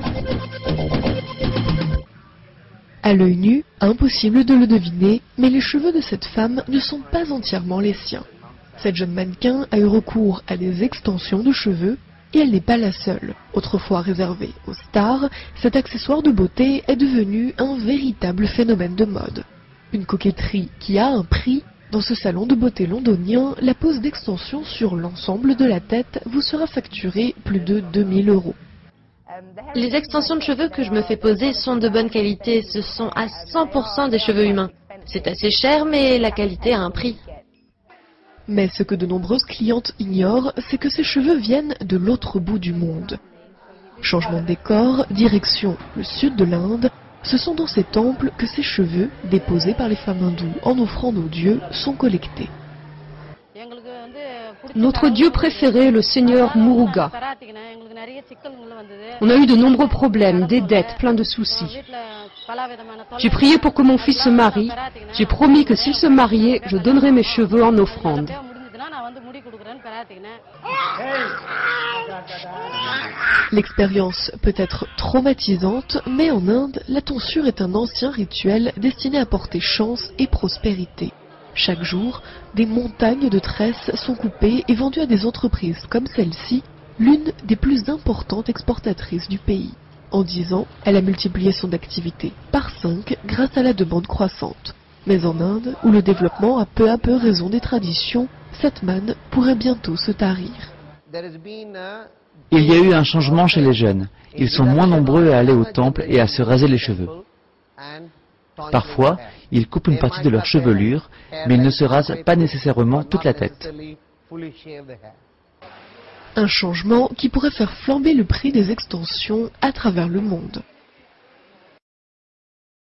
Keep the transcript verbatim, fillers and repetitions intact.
À l'œil nu, impossible de le deviner, mais les cheveux de cette femme ne sont pas entièrement les siens. Cette jeune mannequin a eu recours à des extensions de cheveux et elle n'est pas la seule. Autrefois réservé aux stars, cet accessoire de beauté est devenu un véritable phénomène de mode. Une coquetterie qui a un prix. Dans ce salon de beauté londonien, la pose d'extension sur l'ensemble de la tête vous sera facturée plus de deux mille euros. Les extensions de cheveux que je me fais poser sont de bonne qualité. Ce sont à cent pour cent des cheveux humains. C'est assez cher, mais la qualité a un prix. Mais ce que de nombreuses clientes ignorent, c'est que ces cheveux viennent de l'autre bout du monde. Changement de décor, direction le sud de l'Inde, ce sont dans ces temples que ces cheveux, déposés par les femmes hindoues en offrande aux dieux, sont collectés. Notre dieu préféré est le seigneur Muruga. On a eu de nombreux problèmes, des dettes, plein de soucis. J'ai prié pour que mon fils se marie. J'ai promis que s'il se mariait, je donnerais mes cheveux en offrande. L'expérience peut être traumatisante, mais en Inde, la tonsure est un ancien rituel destiné à porter chance et prospérité. Chaque jour, des montagnes de tresses sont coupées et vendues à des entreprises comme celle-ci, l'une des plus importantes exportatrices du pays. En dix ans, elle a multiplié son activité par cinq grâce à la demande croissante. Mais en Inde, où le développement a peu à peu raison des traditions, cette manne pourrait bientôt se tarir. Il y a eu un changement chez les jeunes. Ils sont moins nombreux à aller au temple et à se raser les cheveux. Parfois, ils coupent une partie de leur chevelure, mais ils ne se rasent pas nécessairement toute la tête. Un changement qui pourrait faire flamber le prix des extensions à travers le monde.